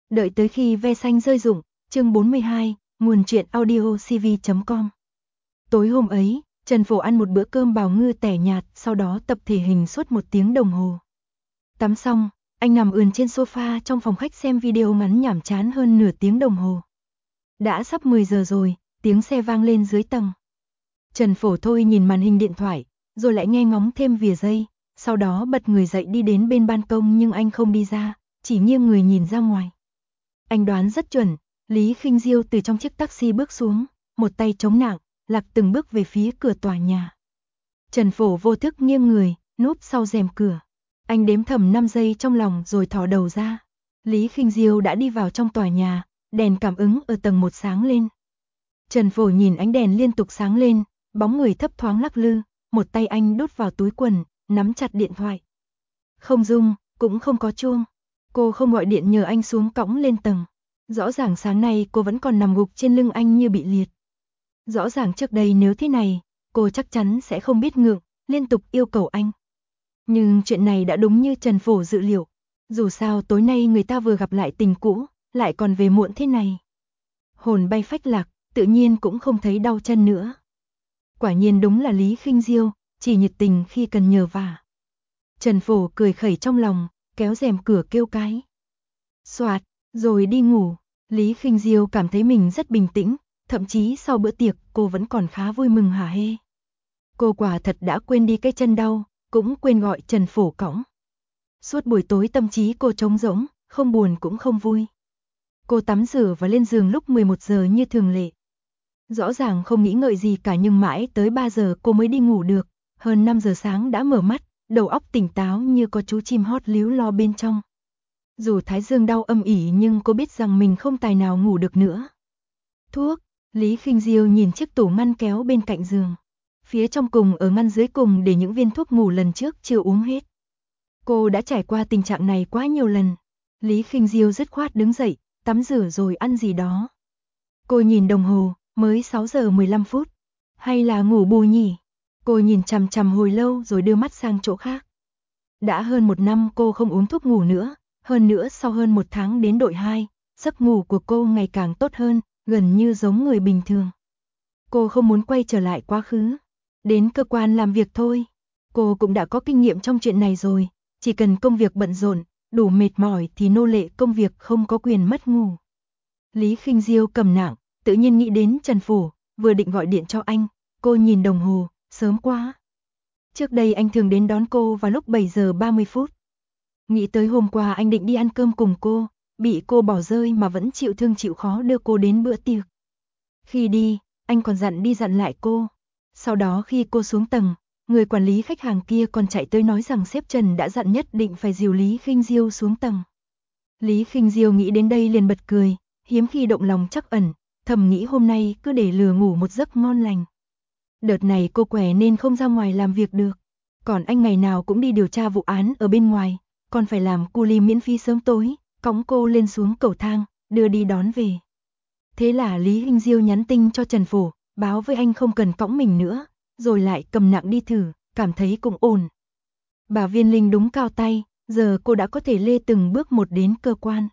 Đợi tới khi ve xanh rơi rụng, chương 42, nguồn truyện audio cv.com. Tối hôm ấy, Trần Phổ ăn một bữa cơm bào ngư tẻ nhạt, sau đó tập thể hình suốt 1 tiếng đồng hồ. Tắm xong, anh nằm ườn trên sofa trong phòng khách xem video ngắn nhảm chán hơn nửa tiếng đồng hồ. Đã sắp 10 giờ rồi, tiếng xe vang lên dưới tầng. Trần Phổ thôi nhìn màn hình điện thoại, rồi lại nghe ngóng thêm vài giây, sau đó bật người dậy đi đến bên ban công, nhưng anh không đi ra, chỉ nghiêng người nhìn ra ngoài. Anh đoán rất chuẩn, Lý Khinh Diêu từ trong chiếc taxi bước xuống, một tay chống nạng, lạc từng bước về phía cửa tòa nhà. Trần Phổ vô thức nghiêng người, núp sau rèm cửa. Anh đếm thầm 5 giây trong lòng rồi thò đầu ra. Lý Khinh Diêu đã đi vào trong tòa nhà, đèn cảm ứng ở tầng 1 sáng lên. Trần Phổ nhìn ánh đèn liên tục sáng lên, bóng người thấp thoáng lắc lư, một tay anh đút vào túi quần, nắm chặt điện thoại. Không rung, cũng không có chuông. Cô không gọi điện nhờ anh xuống cõng lên tầng. Rõ ràng sáng nay cô vẫn còn nằm gục trên lưng anh như bị liệt. Rõ ràng trước đây nếu thế này, cô chắc chắn sẽ không biết ngượng, liên tục yêu cầu anh. Nhưng chuyện này đã đúng như Trần Phổ dự liệu. Dù sao tối nay người ta vừa gặp lại tình cũ, lại còn về muộn thế này. Hồn bay phách lạc, tự nhiên cũng không thấy đau chân nữa. Quả nhiên đúng là Lý Khinh Diêu, chỉ nhiệt tình khi cần nhờ vả. Trần Phổ cười khẩy trong lòng, kéo rèm cửa kêu cái. Soạt, rồi đi ngủ. Lý Khinh Diêu cảm thấy mình rất bình tĩnh, thậm chí sau bữa tiệc cô vẫn còn khá vui mừng hả hê. Cô quả thật đã quên đi cái chân đau, cũng quên gọi Trần Phổ cõng. Suốt buổi tối tâm trí cô trống rỗng, không buồn cũng không vui. Cô tắm rửa và lên giường lúc 11 giờ như thường lệ. Rõ ràng không nghĩ ngợi gì cả, nhưng mãi tới 3 giờ cô mới đi ngủ được, hơn 5 giờ sáng đã mở mắt, đầu óc tỉnh táo như có chú chim hót líu lo bên trong. Dù thái dương đau âm ỉ nhưng cô biết rằng mình không tài nào ngủ được nữa. Thuốc, Lý Khinh Diêu nhìn chiếc tủ ngăn kéo bên cạnh giường. Phía trong cùng ở ngăn dưới cùng để những viên thuốc ngủ lần trước chưa uống hết. Cô đã trải qua tình trạng này quá nhiều lần. Lý Khinh Diêu dứt khoát đứng dậy, tắm rửa rồi ăn gì đó. Cô nhìn đồng hồ, mới 6 giờ 15 phút. Hay là ngủ bù nhỉ? Cô nhìn chằm chằm hồi lâu rồi đưa mắt sang chỗ khác. Đã hơn 1 năm cô không uống thuốc ngủ nữa. Hơn nữa sau hơn 1 tháng đến đội 2, giấc ngủ của cô ngày càng tốt hơn, gần như giống người bình thường. Cô không muốn quay trở lại quá khứ. Đến cơ quan làm việc thôi. Cô cũng đã có kinh nghiệm trong chuyện này rồi. Chỉ cần công việc bận rộn, đủ mệt mỏi thì nô lệ công việc không có quyền mất ngủ. Lý Khinh Diêu cầm nạng, tự nhiên nghĩ đến Trần Phổ, vừa định gọi điện cho anh. Cô nhìn đồng hồ, sớm quá. Trước đây anh thường đến đón cô vào lúc 7 giờ 30 phút. Nghĩ tới hôm qua anh định đi ăn cơm cùng cô, bị cô bỏ rơi mà vẫn chịu thương chịu khó đưa cô đến bữa tiệc. Khi đi, anh còn dặn đi dặn lại cô. Sau đó khi cô xuống tầng, người quản lý khách hàng kia còn chạy tới nói rằng sếp Trần đã dặn nhất định phải dìu Lý Khinh Diêu xuống tầng. Lý Khinh Diêu nghĩ đến đây liền bật cười, hiếm khi động lòng trắc ẩn, thầm nghĩ hôm nay cứ để lừa ngủ một giấc ngon lành. Đợt này cô khỏe nên không ra ngoài làm việc được, còn anh ngày nào cũng đi điều tra vụ án ở bên ngoài, còn phải làm cu li miễn phí sớm tối, cõng cô lên xuống cầu thang, đưa đi đón về. Thế là Lý Khinh Diêu nhắn tin cho Trần Phổ, báo với anh không cần cõng mình nữa, rồi lại cầm nặng đi thử, cảm thấy cũng ổn. Bà Viên Linh đúng cao tay, giờ cô đã có thể lê từng bước một đến cơ quan.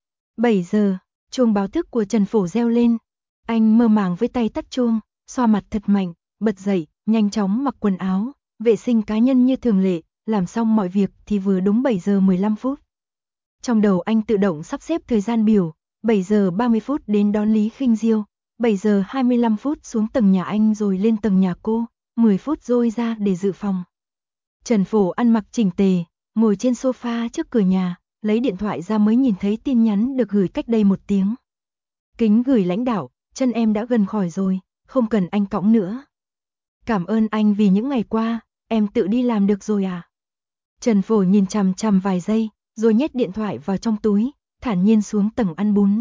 7 giờ, chuông báo thức của Trần Phổ reo lên. Anh mơ màng với tay tắt chuông, xoa mặt thật mạnh, bật dậy, nhanh chóng mặc quần áo, vệ sinh cá nhân như thường lệ, làm xong mọi việc thì vừa đúng 7 giờ 15 phút. Trong đầu anh tự động sắp xếp thời gian biểu, 7 giờ 30 phút đến đón Lý Khinh Diêu, 7 giờ 25 phút xuống tầng nhà anh rồi lên tầng nhà cô, 10 phút rồi ra để dự phòng. Trần Phổ ăn mặc chỉnh tề, ngồi trên sofa trước cửa nhà, lấy điện thoại ra mới nhìn thấy tin nhắn được gửi cách đây 1 tiếng. Kính gửi lãnh đạo, chân em đã gần khỏi rồi, không cần anh cõng nữa. Cảm ơn anh vì những ngày qua, em tự đi làm được rồi à? Trần Phổ nhìn chằm chằm vài giây, rồi nhét điện thoại vào trong túi, thản nhiên xuống tầng ăn bún.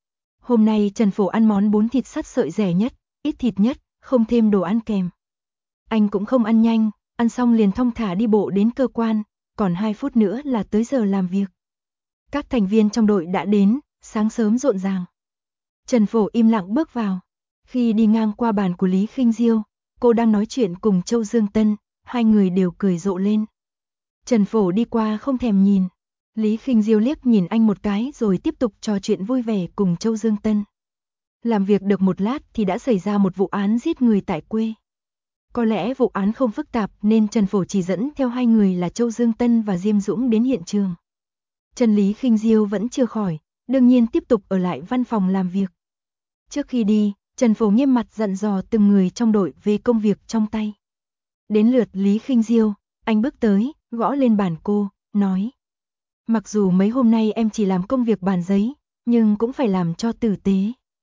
Hôm nay Trần Phổ ăn món bún thịt sắt sợi rẻ nhất, ít thịt nhất, không thêm đồ ăn kèm. Anh cũng không ăn nhanh, ăn xong liền thong thả đi bộ đến cơ quan, còn 2 phút nữa là tới giờ làm việc. Các thành viên trong đội đã đến, sáng sớm rộn ràng. Trần Phổ im lặng bước vào. Khi đi ngang qua bàn của Lý Khinh Diêu, cô đang nói chuyện cùng Châu Dương Tân, hai người đều cười rộ lên. Trần Phổ đi qua không thèm nhìn. Lý Khinh Diêu liếc nhìn anh một cái rồi tiếp tục trò chuyện vui vẻ cùng Châu Dương Tân. Làm việc được một lát thì đã xảy ra một vụ án giết người tại quê. Có lẽ vụ án không phức tạp nên Trần Phổ chỉ dẫn theo hai người là Châu Dương Tân và Diêm Dũng đến hiện trường. Trần Lý Khinh Diêu vẫn chưa khỏi, đương nhiên tiếp tục ở lại văn phòng làm việc. Trước khi đi, Trần Phổ nghiêm mặt dặn dò từng người trong đội về công việc trong tay. Đến lượt Lý Khinh Diêu, anh bước tới, gõ lên bàn cô, nói. Mặc dù mấy hôm nay em chỉ làm công việc bàn giấy, nhưng cũng phải làm cho tử tế.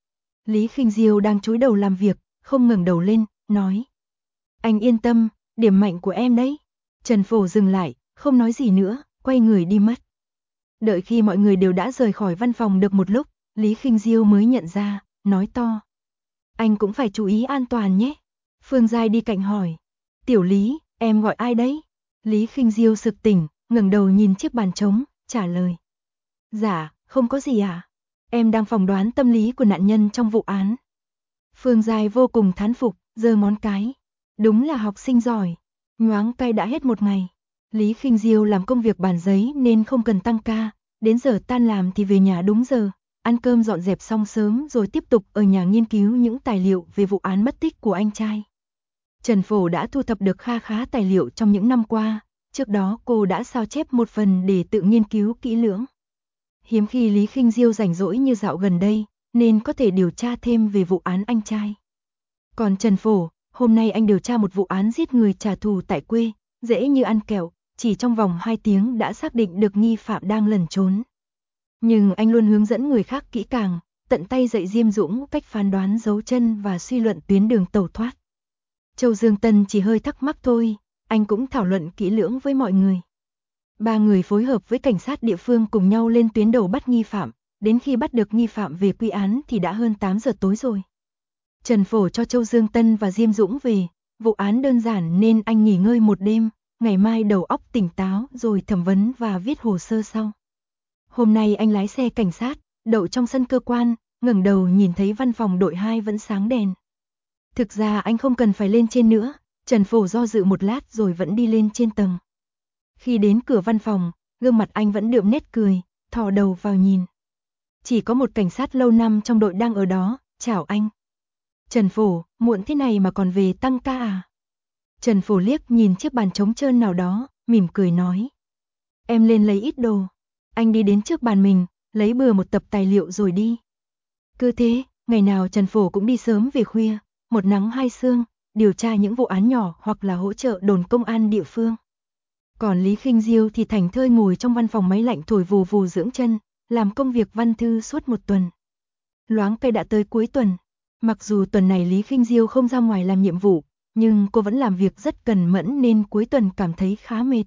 Lý Khinh Diêu đang cúi đầu làm việc, không ngẩng đầu lên, nói. Anh yên tâm, điểm mạnh của em đấy. Trần Phổ dừng lại, không nói gì nữa, quay người đi mất. Đợi khi mọi người đều đã rời khỏi văn phòng được một lúc, Lý Khinh Diêu mới nhận ra, nói to. Anh cũng phải chú ý an toàn nhé. Phương Giai đi cạnh hỏi. Tiểu Lý, em gọi ai đấy? Lý Khinh Diêu sực tỉnh, ngẩng đầu nhìn chiếc bàn trống, trả lời. Dạ, không có gì ạ. Em đang phỏng đoán tâm lý của nạn nhân trong vụ án. Phương Giai vô cùng thán phục, giơ ngón cái. Đúng là học sinh giỏi. Nhoáng tay đã hết một ngày. Lý Khinh Diêu làm công việc bàn giấy nên không cần tăng ca. Đến giờ tan làm thì về nhà đúng giờ. Ăn cơm dọn dẹp xong sớm rồi tiếp tục ở nhà nghiên cứu những tài liệu về vụ án mất tích của anh trai. Trần Phổ đã thu thập được kha khá tài liệu trong những năm qua. Trước đó cô đã sao chép một phần để tự nghiên cứu kỹ lưỡng. Hiếm khi Lý Khinh Diêu rảnh rỗi như dạo gần đây, nên có thể điều tra thêm về vụ án anh trai. Còn Trần Phổ, hôm nay anh điều tra một vụ án giết người trả thù tại quê, dễ như ăn kẹo, chỉ trong vòng 2 tiếng đã xác định được nghi phạm đang lẩn trốn. Nhưng anh luôn hướng dẫn người khác kỹ càng, tận tay dạy Diêm Dũng cách phán đoán dấu chân và suy luận tuyến đường tẩu thoát. Châu Dương Tân chỉ hơi thắc mắc thôi, anh cũng thảo luận kỹ lưỡng với mọi người. 3 người phối hợp với cảnh sát địa phương cùng nhau lên tuyến đầu bắt nghi phạm, đến khi bắt được nghi phạm về quy án thì đã hơn 8 giờ tối rồi. Trần Phổ cho Châu Dương Tân và Diêm Dũng về, vụ án đơn giản nên anh nghỉ ngơi một đêm, ngày mai đầu óc tỉnh táo rồi thẩm vấn và viết hồ sơ sau. Hôm nay anh lái xe cảnh sát, đậu trong sân cơ quan, ngẩng đầu nhìn thấy văn phòng đội 2 vẫn sáng đèn. Thực ra anh không cần phải lên trên nữa, Trần Phổ do dự một lát rồi vẫn đi lên trên tầng. Khi đến cửa văn phòng, gương mặt anh vẫn đượm nét cười, thò đầu vào nhìn. Chỉ có một cảnh sát lâu năm trong đội đang ở đó, chào anh. Trần Phổ, muộn thế này mà còn về tăng ca à? Trần Phổ liếc nhìn chiếc bàn trống trơn nào đó, mỉm cười nói. Em lên lấy ít đồ. Anh đi đến trước bàn mình, lấy bừa một tập tài liệu rồi đi. Cứ thế, ngày nào Trần Phổ cũng đi sớm về khuya, một nắng hai sương, điều tra những vụ án nhỏ hoặc là hỗ trợ đồn công an địa phương. Còn Lý Khinh Diêu thì thảnh thơi ngồi trong văn phòng máy lạnh thổi vù vù dưỡng chân, làm công việc văn thư suốt một tuần. Loáng cây đã tới cuối tuần. Mặc dù tuần này Lý Khinh Diêu không ra ngoài làm nhiệm vụ, nhưng cô vẫn làm việc rất cần mẫn nên cuối tuần cảm thấy khá mệt.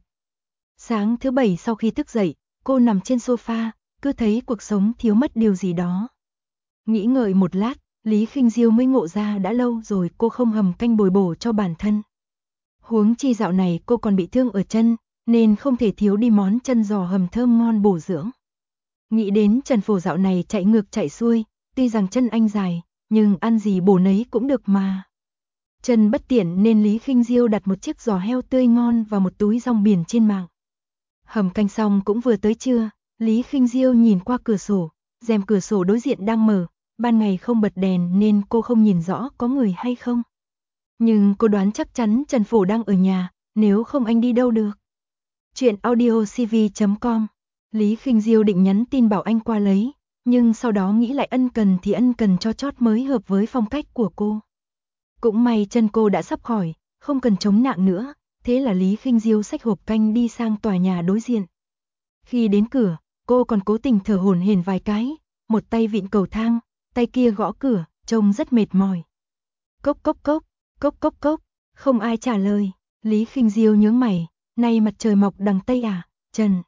Sáng thứ Bảy sau khi thức dậy, cô nằm trên sofa, cứ thấy cuộc sống thiếu mất điều gì đó. Nghĩ ngợi một lát, Lý Khinh Diêu mới ngộ ra đã lâu rồi cô không hầm canh bồi bổ cho bản thân. Huống chi dạo này cô còn bị thương ở chân, nên không thể thiếu đi món chân giò hầm thơm ngon bổ dưỡng. Nghĩ đến Trần Phổ dạo này chạy ngược chạy xuôi, tuy rằng chân anh dài, nhưng ăn gì bổ nấy cũng được mà. Chân bất tiện nên Lý Khinh Diêu đặt một chiếc giò heo tươi ngon và một túi rong biển trên mạng. Hầm canh xong cũng vừa tới trưa, Lý Khinh Diêu nhìn qua cửa sổ, rèm cửa sổ đối diện đang mở, ban ngày không bật đèn nên cô không nhìn rõ có người hay không. Nhưng cô đoán chắc chắn Trần Phổ đang ở nhà, nếu không anh đi đâu được. Chuyện audiocv.com. Lý Khinh Diêu định nhắn tin bảo anh qua lấy, nhưng sau đó nghĩ lại ân cần thì ân cần cho chót mới hợp với phong cách của cô. Cũng may chân cô đã sắp khỏi, không cần chống nạng nữa, thế là Lý Khinh Diêu xách hộp canh đi sang tòa nhà đối diện. Khi đến cửa, cô còn cố tình thở hổn hển vài cái, một tay vịn cầu thang, tay kia gõ cửa, trông rất mệt mỏi. Cốc cốc cốc, cốc cốc cốc, không ai trả lời. Lý Khinh Diêu nhướng mày, nay mặt trời mọc đằng Tây à, Trần.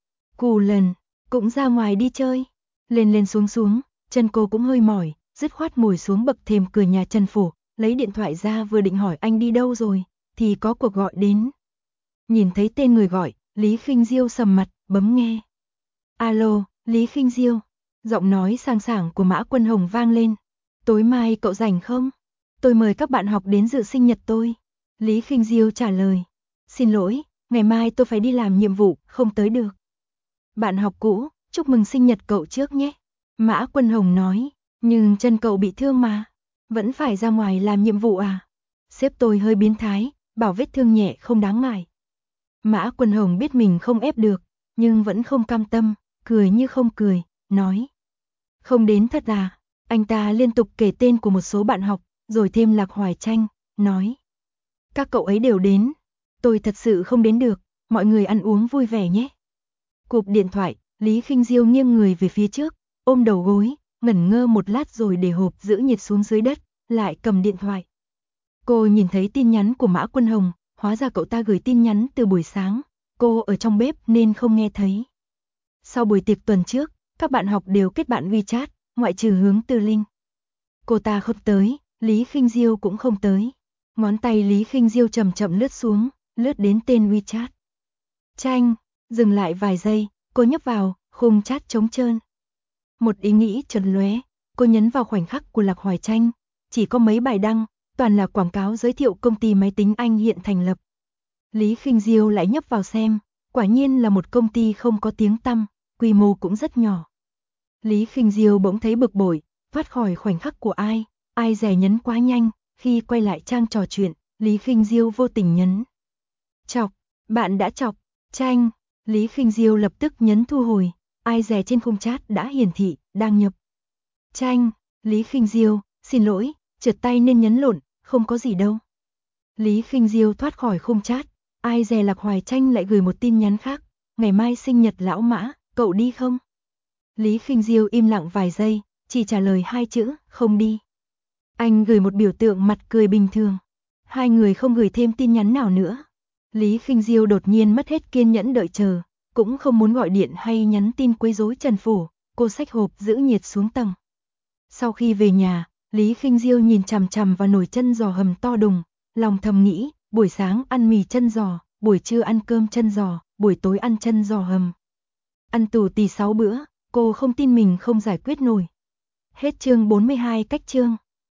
Cù lần, cũng ra ngoài đi chơi. Lên lên xuống xuống, chân cô cũng hơi mỏi, dứt khoát ngồi xuống bậc thềm cửa nhà Trần Phổ, lấy điện thoại ra vừa định hỏi anh đi đâu rồi, thì có cuộc gọi đến. Nhìn thấy tên người gọi, Lý Khinh Diêu sầm mặt, bấm nghe. Alo, Lý Khinh Diêu. Giọng nói sang sảng của Mã Quân Hồng vang lên. Tối mai cậu rảnh không? Tôi mời các bạn học đến dự sinh nhật tôi. Lý Khinh Diêu trả lời. Xin lỗi, ngày mai tôi phải đi làm nhiệm vụ, không tới được. Bạn học cũ, chúc mừng sinh nhật cậu trước nhé. Mã Quân Hồng nói, nhưng chân cậu bị thương mà. Vẫn phải ra ngoài làm nhiệm vụ à? Sếp tôi hơi biến thái, bảo vết thương nhẹ không đáng ngại. Mã Quân Hồng biết mình không ép được, nhưng vẫn không cam tâm, cười như không cười, nói. Không đến thật à? Anh ta liên tục kể tên của một số bạn học, rồi thêm Lạc Hoài Tranh, nói. Các cậu ấy đều đến, tôi thật sự không đến được, mọi người ăn uống vui vẻ nhé. Cụp điện thoại, Lý Khinh Diêu nghiêng người về phía trước, ôm đầu gối, ngẩn ngơ một lát rồi để hộp giữ nhiệt xuống dưới đất, lại cầm điện thoại. Cô nhìn thấy tin nhắn của Mã Quân Hồng, hóa ra cậu ta gửi tin nhắn từ buổi sáng, cô ở trong bếp nên không nghe thấy. Sau buổi tiệc tuần trước, các bạn học đều kết bạn WeChat, ngoại trừ Hướng Tư Linh. Cô ta không tới, Lý Khinh Diêu cũng không tới. Ngón tay Lý Khinh Diêu chậm chậm lướt xuống, lướt đến tên WeChat. Tranh, dừng lại vài giây, cô nhấp vào, khung chat trống trơn. Một ý nghĩ chợt lóe, cô nhấn vào khoảnh khắc của Lạc Hoài Tranh, chỉ có mấy bài đăng, toàn là quảng cáo giới thiệu công ty máy tính Anh hiện thành lập. Lý Khinh Diêu lại nhấp vào xem, quả nhiên là một công ty không có tiếng tăm, quy mô cũng rất nhỏ. Lý Khinh Diêu bỗng thấy bực bội, thoát khỏi khoảnh khắc của ai dè nhấn quá nhanh, khi quay lại trang trò chuyện, Lý Khinh Diêu vô tình nhấn. Chọc, bạn đã chọc, Tranh, Lý Khinh Diêu lập tức nhấn thu hồi, ai dè trên khung chat đã hiển thị, đang nhập. Tranh, Lý Khinh Diêu, xin lỗi, trượt tay nên nhấn lộn, không có gì đâu. Lý Khinh Diêu thoát khỏi khung chat, ai dè Lạc Hoài Tranh lại gửi một tin nhắn khác, ngày mai sinh nhật lão Mã, cậu đi không? Lý Khinh Diêu im lặng vài giây, chỉ trả lời 2 chữ, không đi. Anh gửi một biểu tượng mặt cười bình thường. Hai người không gửi thêm tin nhắn nào nữa. Lý Khinh Diêu đột nhiên mất hết kiên nhẫn đợi chờ, cũng không muốn gọi điện hay nhắn tin quấy rối Trần Phủ, cô xách hộp giữ nhiệt xuống tầng. Sau khi về nhà, Lý Khinh Diêu nhìn chằm chằm vào nồi chân giò hầm to đùng, lòng thầm nghĩ, buổi sáng ăn mì chân giò, buổi trưa ăn cơm chân giò, buổi tối ăn chân giò hầm. Ăn tù tì 6 bữa, cô không tin mình không giải quyết nổi. Hết chương 42 cách chương.